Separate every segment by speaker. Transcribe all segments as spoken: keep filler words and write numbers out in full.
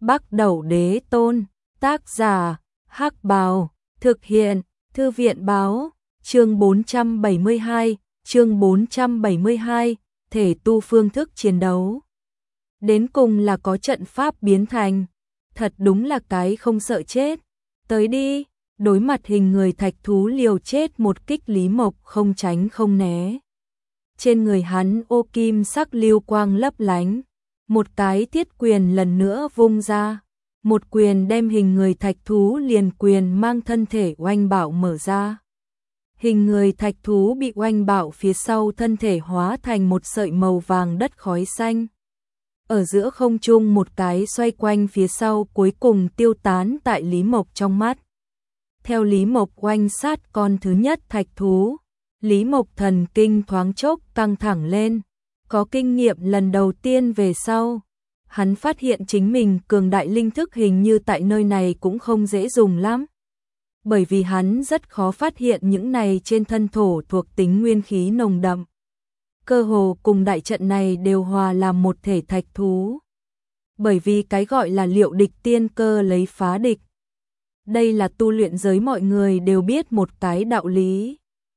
Speaker 1: Bắc Đẩu Đế Tôn, tác giả, Hắc Bào, thực hiện, Thư viện Báo, chương bốn trăm bảy mươi hai, chương bốn trăm bảy mươi hai, thể tu phương thức chiến đấu. Đến cùng là có trận pháp biến thành, thật đúng là cái không sợ chết. Tới đi, đối mặt hình người thạch thú liều chết một kích, Lý Mộc không tránh không né. Trên người hắn ô kim sắc lưu quang lấp lánh, một cái thiết quyền lần nữa vung ra, một quyền đem hình người thạch thú liền quyền mang thân thể oanh bạo mở ra. Hình người thạch thú bị oanh bạo phía sau thân thể hóa thành một sợi màu vàng đất khói xanh. Ở giữa không trung một cái xoay quanh phía sau cuối cùng tiêu tán tại Lý Mộc trong mắt. Theo Lý Mộc oanh sát con thứ nhất thạch thú, Lý Mộc thần kinh thoáng chốc căng thẳng lên. Có kinh nghiệm lần đầu tiên về sau, hắn phát hiện chính mình cường đại linh thức hình như tại nơi này cũng không dễ dùng lắm. Bởi vì hắn rất khó phát hiện những này trên thân thổ thuộc tính nguyên khí nồng đậm. Cơ hồ cùng đại trận này đều hòa làm một thể thạch thú. Bởi vì cái gọi là liệu địch tiên cơ lấy phá địch. Đây là tu luyện giới mọi người đều biết một cái đạo lý.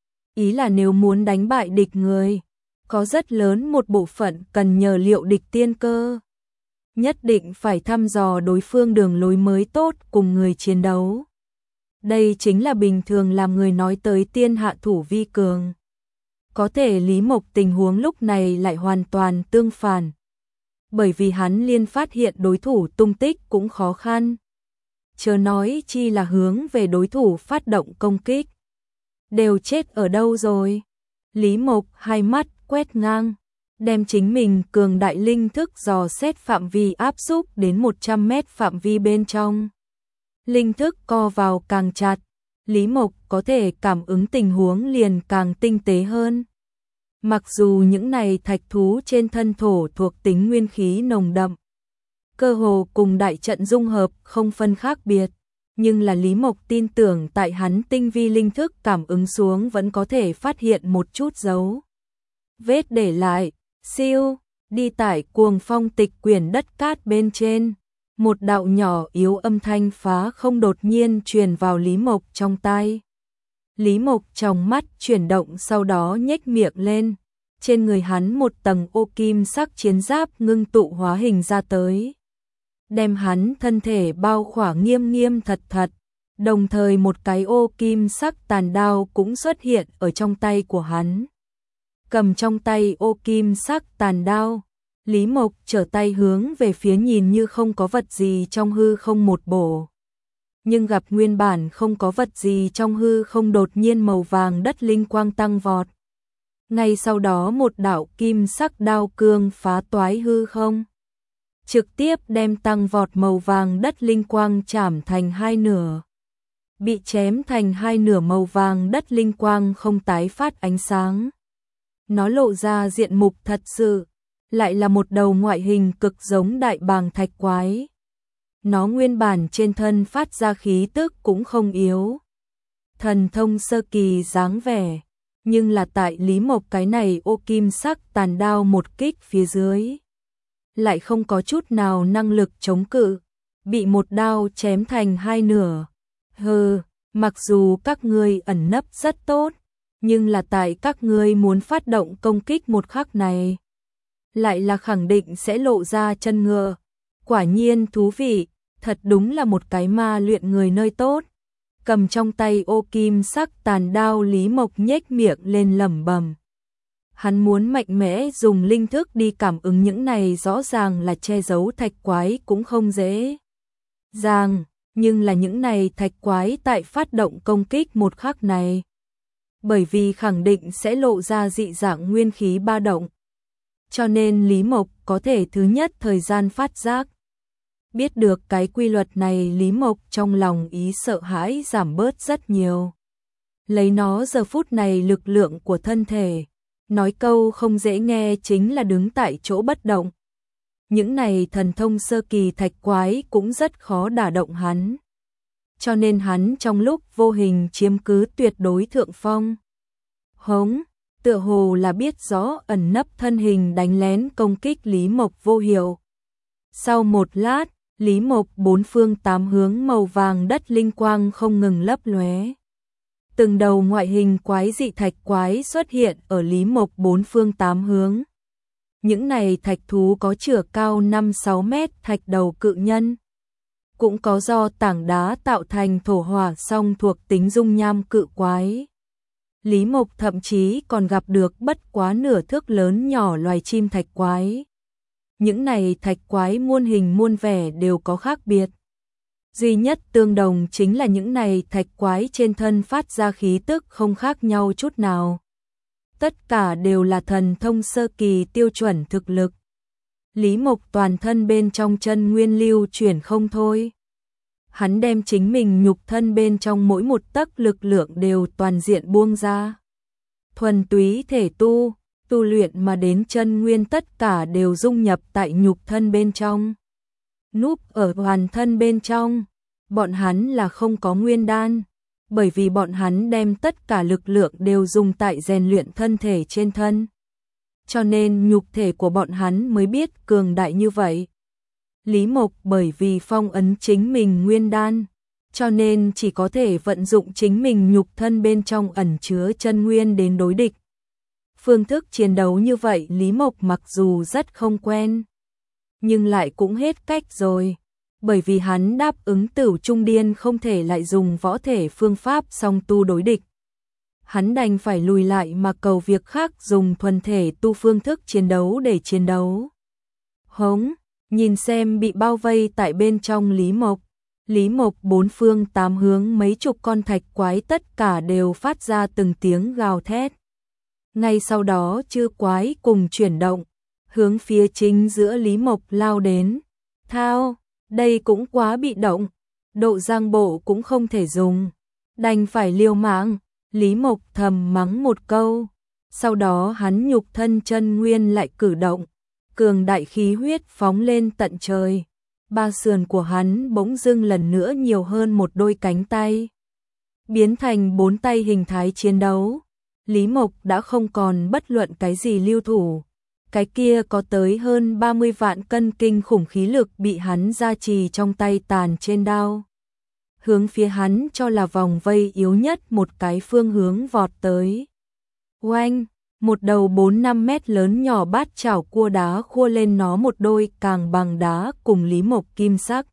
Speaker 1: Ý là nếu muốn đánh bại địch người, có rất lớn một bộ phận cần nhờ liệu địch tiên cơ. Nhất định phải thăm dò đối phương đường lối mới tốt cùng người chiến đấu. Đây chính là bình thường làm người nói tới tiên hạ thủ vi cường. Có thể Lý Mộc tình huống lúc này lại hoàn toàn tương phản. Bởi vì hắn liên phát hiện đối thủ tung tích cũng khó khăn. Chớ nói chi là hướng về đối thủ phát động công kích. Đều chết ở đâu rồi? Lý Mộc hai mắt quét ngang, đem chính mình cường đại linh thức dò xét phạm vi áp xúc đến một trăm mét phạm vi bên trong. Linh thức co vào càng chặt, Lý Mộc có thể cảm ứng tình huống liền càng tinh tế hơn. Mặc dù những này thạch thú trên thân thổ thuộc tính nguyên khí nồng đậm, cơ hồ cùng đại trận dung hợp không phân khác biệt, nhưng là Lý Mộc tin tưởng tại hắn tinh vi linh thức cảm ứng xuống vẫn có thể phát hiện một chút dấu vết để lại. Siêu, đi tải cuồng phong tịch quyển đất cát bên trên, một đạo nhỏ yếu âm thanh phá không đột nhiên truyền vào Lý Mộc trong tai. Lý Mộc trong mắt chuyển động, sau đó nhếch miệng lên, trên người hắn một tầng ô kim sắc chiến giáp ngưng tụ hóa hình ra tới, đem hắn thân thể bao khỏa nghiêm nghiêm thật thật, đồng thời một cái ô kim sắc tàn đao cũng xuất hiện ở trong tay của hắn. Cầm trong tay ô kim sắc tàn đao, Lý Mộc trở tay hướng về phía nhìn như không có vật gì trong hư không một bổ. Nhưng gặp nguyên bản không có vật gì trong hư không đột nhiên màu vàng đất linh quang tăng vọt. Ngay sau đó một đạo kim sắc đao cương phá toái hư không, trực tiếp đem tăng vọt màu vàng đất linh quang chảm thành hai nửa. Bị chém thành hai nửa màu vàng đất linh quang không tái phát ánh sáng. Nó lộ ra diện mục thật sự, lại là một đầu ngoại hình cực giống đại bàng thạch quái. Nó nguyên bản trên thân phát ra khí tức cũng không yếu. Thần thông sơ kỳ dáng vẻ, nhưng là tại Lý Mộc cái này ô kim sắc tàn đao một kích phía dưới, lại không có chút nào năng lực chống cự, bị một đao chém thành hai nửa. Hừ, mặc dù các ngươi ẩn nấp rất tốt, nhưng là tại các ngươi muốn phát động công kích một khắc này, lại là khẳng định sẽ lộ ra chân ngựa. Quả nhiên thú vị, thật đúng là một cái ma luyện người nơi tốt. Cầm trong tay ô kim sắc tàn đao, Lý Mộc nhếch miệng lên lẩm bẩm. Hắn muốn mạnh mẽ dùng linh thức đi cảm ứng những này rõ ràng là che giấu thạch quái cũng không dễ dàng, nhưng là những này thạch quái tại phát động công kích một khắc này, bởi vì khẳng định sẽ lộ ra dị dạng nguyên khí ba động. Cho nên Lý Mộc có thể thứ nhất thời gian phát giác. Biết được cái quy luật này, Lý Mộc trong lòng ý sợ hãi giảm bớt rất nhiều. Lấy nó giờ phút này lực lượng của thân thể, nói câu không dễ nghe chính là đứng tại chỗ bất động. Những này thần thông sơ kỳ thạch quái cũng rất khó đả động hắn. Cho nên hắn trong lúc vô hình chiếm cứ tuyệt đối thượng phong. Hống, tựa hồ là biết rõ ẩn nấp thân hình đánh lén công kích Lý Mộc vô hiệu. Sau một lát, Lý Mộc bốn phương tám hướng màu vàng đất linh quang không ngừng lấp lóe. Từng đầu ngoại hình quái dị thạch quái xuất hiện ở Lý Mộc bốn phương tám hướng. Những này thạch thú có chiều cao năm sáu mét, thạch đầu cự nhân. Cũng có do tảng đá tạo thành thổ hỏa song thuộc tính dung nham cự quái. Lý Mộc thậm chí còn gặp được bất quá nửa thước lớn nhỏ loài chim thạch quái. Những này thạch quái muôn hình muôn vẻ đều có khác biệt. Duy nhất tương đồng chính là những này thạch quái trên thân phát ra khí tức không khác nhau chút nào. Tất cả đều là thần thông sơ kỳ tiêu chuẩn thực lực. Lý Mộc toàn thân bên trong chân nguyên lưu chuyển không thôi. Hắn đem chính mình nhục thân bên trong mỗi một tấc lực lượng đều toàn diện buông ra. Thuần túy thể tu, tu luyện mà đến chân nguyên tất cả đều dung nhập tại nhục thân bên trong. Núp ở hoàn thân bên trong, bọn hắn là không có nguyên đan, bởi vì bọn hắn đem tất cả lực lượng đều dùng tại rèn luyện thân thể trên thân. Cho nên nhục thể của bọn hắn mới biết cường đại như vậy. Lý Mộc bởi vì phong ấn chính mình nguyên đan, cho nên chỉ có thể vận dụng chính mình nhục thân bên trong ẩn chứa chân nguyên đến đối địch. Phương thức chiến đấu như vậy Lý Mộc mặc dù rất không quen, nhưng lại cũng hết cách rồi, bởi vì hắn đáp ứng Tửu Trung Điên không thể lại dùng võ thể phương pháp song tu đối địch. Hắn đành phải lùi lại mà cầu việc khác dùng thuần thể tu phương thức chiến đấu để chiến đấu. Hống, nhìn xem bị bao vây tại bên trong Lý Mộc. Lý Mộc bốn phương tám hướng mấy chục con thạch quái tất cả đều phát ra từng tiếng gào thét. Ngay sau đó chư quái cùng chuyển động, hướng phía chính giữa Lý Mộc lao đến. Thao, đây cũng quá bị động, độ giang bộ cũng không thể dùng, đành phải liều mạng. Lý Mộc thầm mắng một câu, sau đó hắn nhục thân chân nguyên lại cử động, cường đại khí huyết phóng lên tận trời. Ba sườn của hắn bỗng dưng lần nữa nhiều hơn một đôi cánh tay, biến thành bốn tay hình thái chiến đấu. Lý Mộc đã không còn bất luận cái gì lưu thủ, cái kia có tới hơn ba mươi vạn cân kinh khủng khí lực bị hắn gia trì trong tay tàn trên đao. Hướng phía hắn cho là vòng vây yếu nhất một cái phương hướng vọt tới. Oanh, một đầu bốn năm mét lớn nhỏ bát chảo cua đá khua lên nó một đôi càng bằng đá cùng Lý Mộc kim sắc.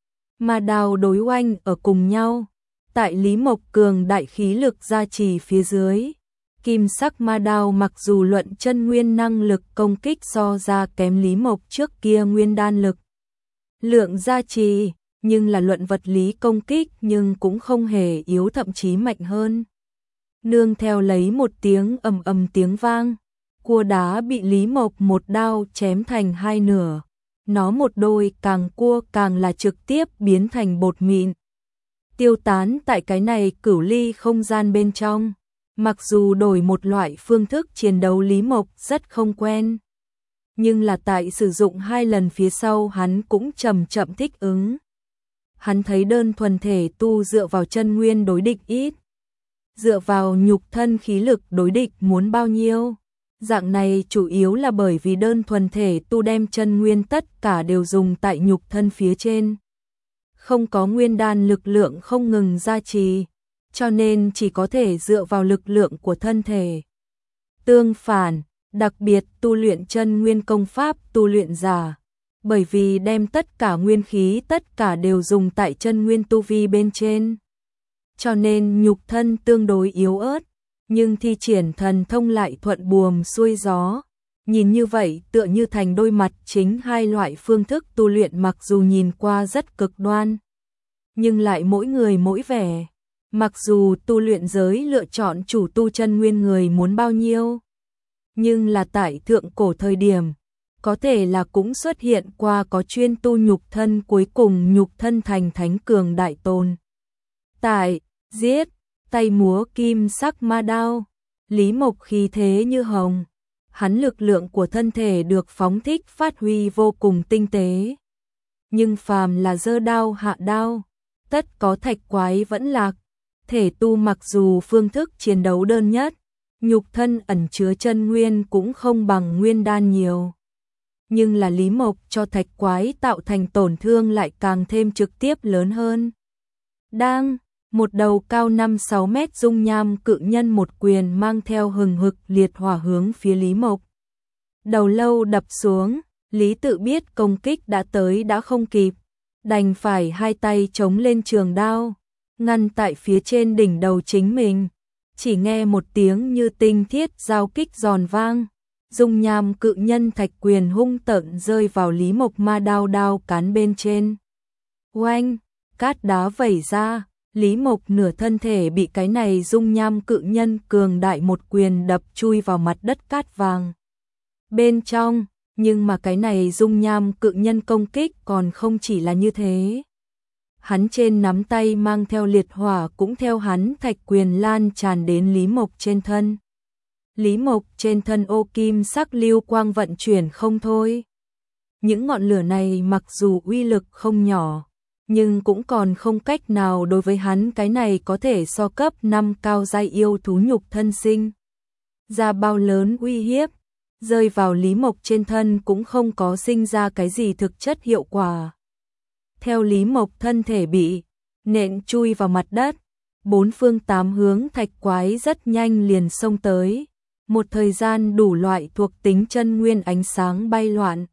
Speaker 1: Mà đào đối oanh ở cùng nhau, tại Lý Mộc cường đại khí lực gia trì phía dưới. Kim sắc ma đao mặc dù luận chân nguyên năng lực công kích so ra kém Lý Mộc trước kia nguyên đan lực lượng gia trì, nhưng là luận vật lý công kích nhưng cũng không hề yếu, thậm chí mạnh hơn. Nương theo lấy một tiếng ầm ầm tiếng vang, cua đá bị Lý Mộc một đao chém thành hai nửa. Nó một đôi càng cua càng là trực tiếp biến thành bột mịn, tiêu tán tại cái này cửu ly không gian bên trong. Mặc dù đổi một loại phương thức chiến đấu Lý Mộc rất không quen, nhưng là tại sử dụng hai lần phía sau hắn cũng chậm chậm thích ứng. Hắn thấy đơn thuần thể tu dựa vào chân nguyên đối địch ít, dựa vào nhục thân khí lực đối địch muốn bao nhiêu. Dạng này chủ yếu là bởi vì đơn thuần thể tu đem chân nguyên tất cả đều dùng tại nhục thân phía trên, không có nguyên đan lực lượng không ngừng gia trì, cho nên chỉ có thể dựa vào lực lượng của thân thể. Tương phản, đặc biệt tu luyện chân nguyên công pháp tu luyện giả, bởi vì đem tất cả nguyên khí tất cả đều dùng tại chân nguyên tu vi bên trên, cho nên nhục thân tương đối yếu ớt, nhưng thi triển thần thông lại thuận buồm xuôi gió. Nhìn như vậy tựa như thành đôi mặt chính hai loại phương thức tu luyện, mặc dù nhìn qua rất cực đoan, nhưng lại mỗi người mỗi vẻ. Mặc dù tu luyện giới lựa chọn chủ tu chân nguyên người muốn bao nhiêu, nhưng là tại thượng cổ thời điểm, có thể là cũng xuất hiện qua có chuyên tu nhục thân cuối cùng nhục thân thành thánh cường đại tồn tại, giết, tay múa kim sắc ma đao. Lý Mộc khí thế như hồng, hắn lực lượng của thân thể được phóng thích phát huy vô cùng tinh tế. Nhưng phàm là giơ đao hạ đao, tất có thạch quái vẫn lạc. Thể tu mặc dù phương thức chiến đấu đơn nhất, nhục thân ẩn chứa chân nguyên cũng không bằng nguyên đan nhiều. nhưng là Lý Mộc cho thạch quái tạo thành tổn thương lại càng thêm trực tiếp lớn hơn. Đang, một đầu cao năm sáu mét dung nham cự nhân một quyền mang theo hừng hực liệt hỏa hướng phía Lý Mộc. Đầu lâu đập xuống, Lý Tự biết công kích đã tới đã không kịp, đành phải hai tay chống lên trường đao, ngăn tại phía trên đỉnh đầu chính mình. Chỉ nghe một tiếng như tinh thiết giao kích giòn vang, dung nham cự nhân thạch quyền hung tợn rơi vào Lý Mộc ma đao đao cán bên trên. Oanh, cát đá vẩy ra, Lý Mộc nửa thân thể bị cái này dung nham cự nhân cường đại một quyền đập chui vào mặt đất cát vàng. Bên trong, nhưng mà cái này dung nham cự nhân công kích còn không chỉ là như thế. Hắn trên nắm tay mang theo liệt hỏa cũng theo hắn thạch quyền lan tràn đến Lý Mộc trên thân. Lý Mộc trên thân ô kim sắc lưu quang vận chuyển không thôi. Những ngọn lửa này mặc dù uy lực không nhỏ, nhưng cũng còn không cách nào đối với hắn cái này có thể so cấp năm cao giai yêu thú nhục thân sinh ra bao lớn uy hiếp, rơi vào Lý Mộc trên thân cũng không có sinh ra cái gì thực chất hiệu quả. Theo Lý Mộc thân thể bị nện chui vào mặt đất, bốn phương tám hướng thạch quái rất nhanh liền xông tới, một thời gian đủ loại thuộc tính chân nguyên ánh sáng bay loạn.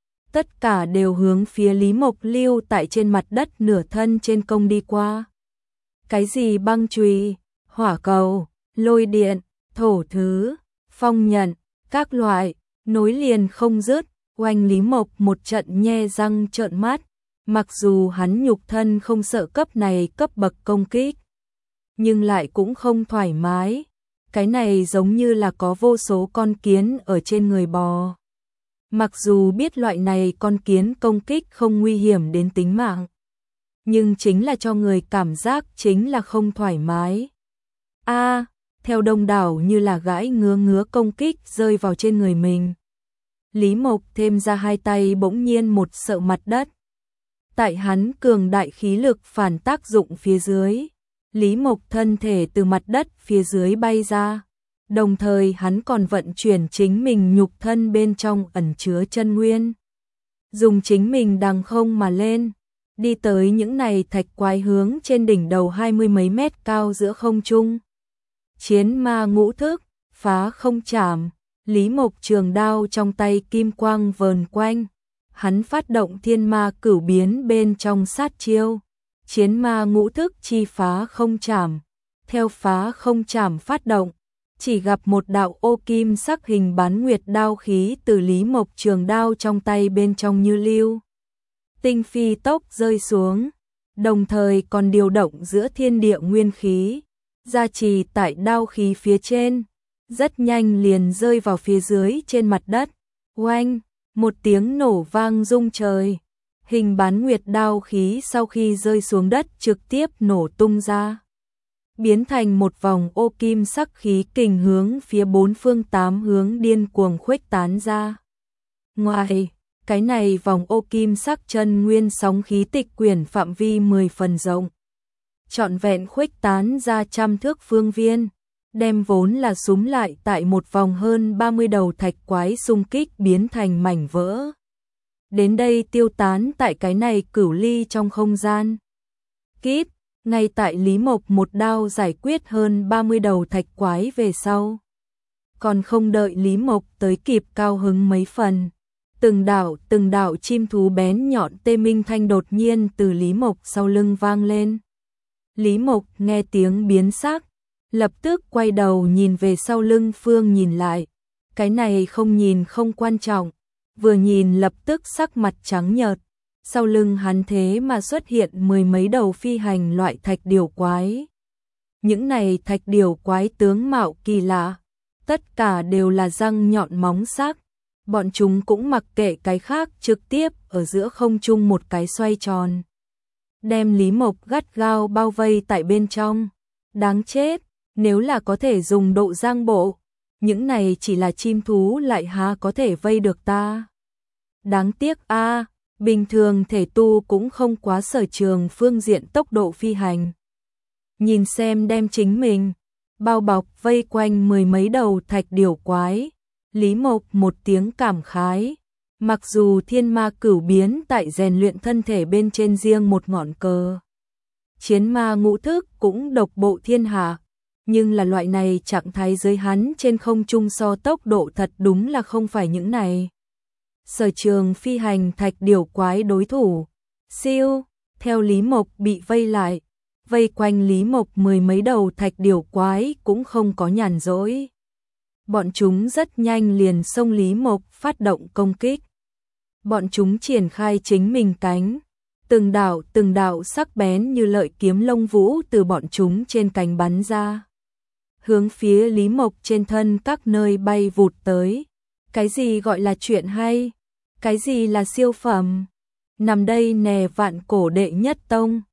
Speaker 1: Tất cả đều hướng phía Lý Mộc lưu tại trên mặt đất nửa thân trên công đi qua. Cái gì băng chùy, hỏa cầu, lôi điện, thổ thứ, phong nhận, các loại, nối liền không dứt, oanh Lý Mộc một trận nhe răng trợn mắt, mặc dù hắn nhục thân không sợ cấp này cấp bậc công kích, nhưng lại cũng không thoải mái, cái này giống như là có vô số con kiến ở trên người bò. Mặc dù biết loại này con kiến công kích không nguy hiểm đến tính mạng, nhưng chính là cho người cảm giác chính là không thoải mái. A, à, theo đông đảo như là gãi ngứa ngứa công kích rơi vào trên người mình. Lý Mộc thêm ra hai tay bỗng nhiên một sợ mặt đất. Tại hắn cường đại khí lực phản tác dụng phía dưới, Lý Mộc thân thể từ mặt đất phía dưới bay ra. Đồng thời hắn còn vận chuyển chính mình nhục thân bên trong ẩn chứa chân nguyên. Dùng chính mình đằng không mà lên, đi tới những này thạch quái hướng trên đỉnh đầu hai mươi mấy mét cao giữa không trung. Chiến ma ngũ thức, phá không chảm, Lý Mộc trường đao trong tay kim quang vờn quanh. Hắn phát động thiên ma cửu biến bên trong sát chiêu. Chiến ma ngũ thức chi phá không chảm. Theo phá không chảm phát động, chỉ gặp một đạo ô kim sắc hình bán nguyệt đao khí từ Lý Mộc trường đao trong tay bên trong như lưu tinh phi tốc rơi xuống, đồng thời còn điều động giữa thiên địa nguyên khí, gia trì tại đao khí phía trên, rất nhanh liền rơi vào phía dưới trên mặt đất. Oanh, một tiếng nổ vang rung trời, hình bán nguyệt đao khí sau khi rơi xuống đất trực tiếp nổ tung ra, biến thành một vòng ô kim sắc khí kình hướng phía bốn phương tám hướng điên cuồng khuếch tán ra. Ngoài, cái này vòng ô kim sắc chân nguyên sóng khí tịch quyển phạm vi mười phần rộng, trọn vẹn khuếch tán ra trăm thước phương viên, đem vốn là súm lại tại một vòng hơn ba mươi đầu thạch quái xung kích biến thành mảnh vỡ. Đến đây tiêu tán tại cái này cửu ly trong không gian. Kíp, ngay tại Lý Mộc một đao giải quyết hơn ba mươi đầu thạch quái về sau. Còn không đợi Lý Mộc tới kịp cao hứng mấy phần. Từng đạo từng đạo chim thú bén nhọn tê minh thanh đột nhiên từ Lý Mộc sau lưng vang lên. Lý Mộc nghe tiếng biến sắc, lập tức quay đầu nhìn về sau lưng phương nhìn lại. Cái này không nhìn không quan trọng, vừa nhìn lập tức sắc mặt trắng nhợt. Sau lưng hắn thế mà xuất hiện mười mấy đầu phi hành loại thạch điểu quái. Những này thạch điểu quái tướng mạo kỳ lạ, tất cả đều là răng nhọn móng sắc. Bọn chúng cũng mặc kệ cái khác, trực tiếp ở giữa không trung một cái xoay tròn, đem Lý Mộc gắt gao bao vây tại bên trong. Đáng chết, nếu là có thể dùng độ giang bộ, những này chỉ là chim thú lại há có thể vây được ta. Đáng tiếc a, à, bình thường thể tu cũng không quá sở trường phương diện tốc độ phi hành. Nhìn xem đem chính mình bao bọc vây quanh mười mấy đầu thạch điểu quái, Lý Mộc một tiếng cảm khái, Mặc dù thiên ma cửu biến tại rèn luyện thân thể bên trên riêng một ngọn cờ. Chiến ma ngũ thức cũng độc bộ thiên hạ, nhưng là loại này trạng thái dưới hắn trên không trung so tốc độ thật đúng là không phải những này. Sở Trường phi hành thạch điểu quái đối thủ. Siêu, theo Lý Mộc bị vây lại, vây quanh Lý Mộc mười mấy đầu thạch điểu quái cũng không có nhàn rỗi. Bọn chúng rất nhanh liền xông Lý Mộc phát động công kích. Bọn chúng triển khai chính mình cánh, từng đạo từng đạo sắc bén như lợi kiếm lông vũ từ bọn chúng trên cánh bắn ra, hướng phía Lý Mộc trên thân các nơi bay vụt tới. Cái gì gọi là chuyện hay? Cái gì là siêu phẩm? Nằm đây nè vạn cổ đệ nhất tông.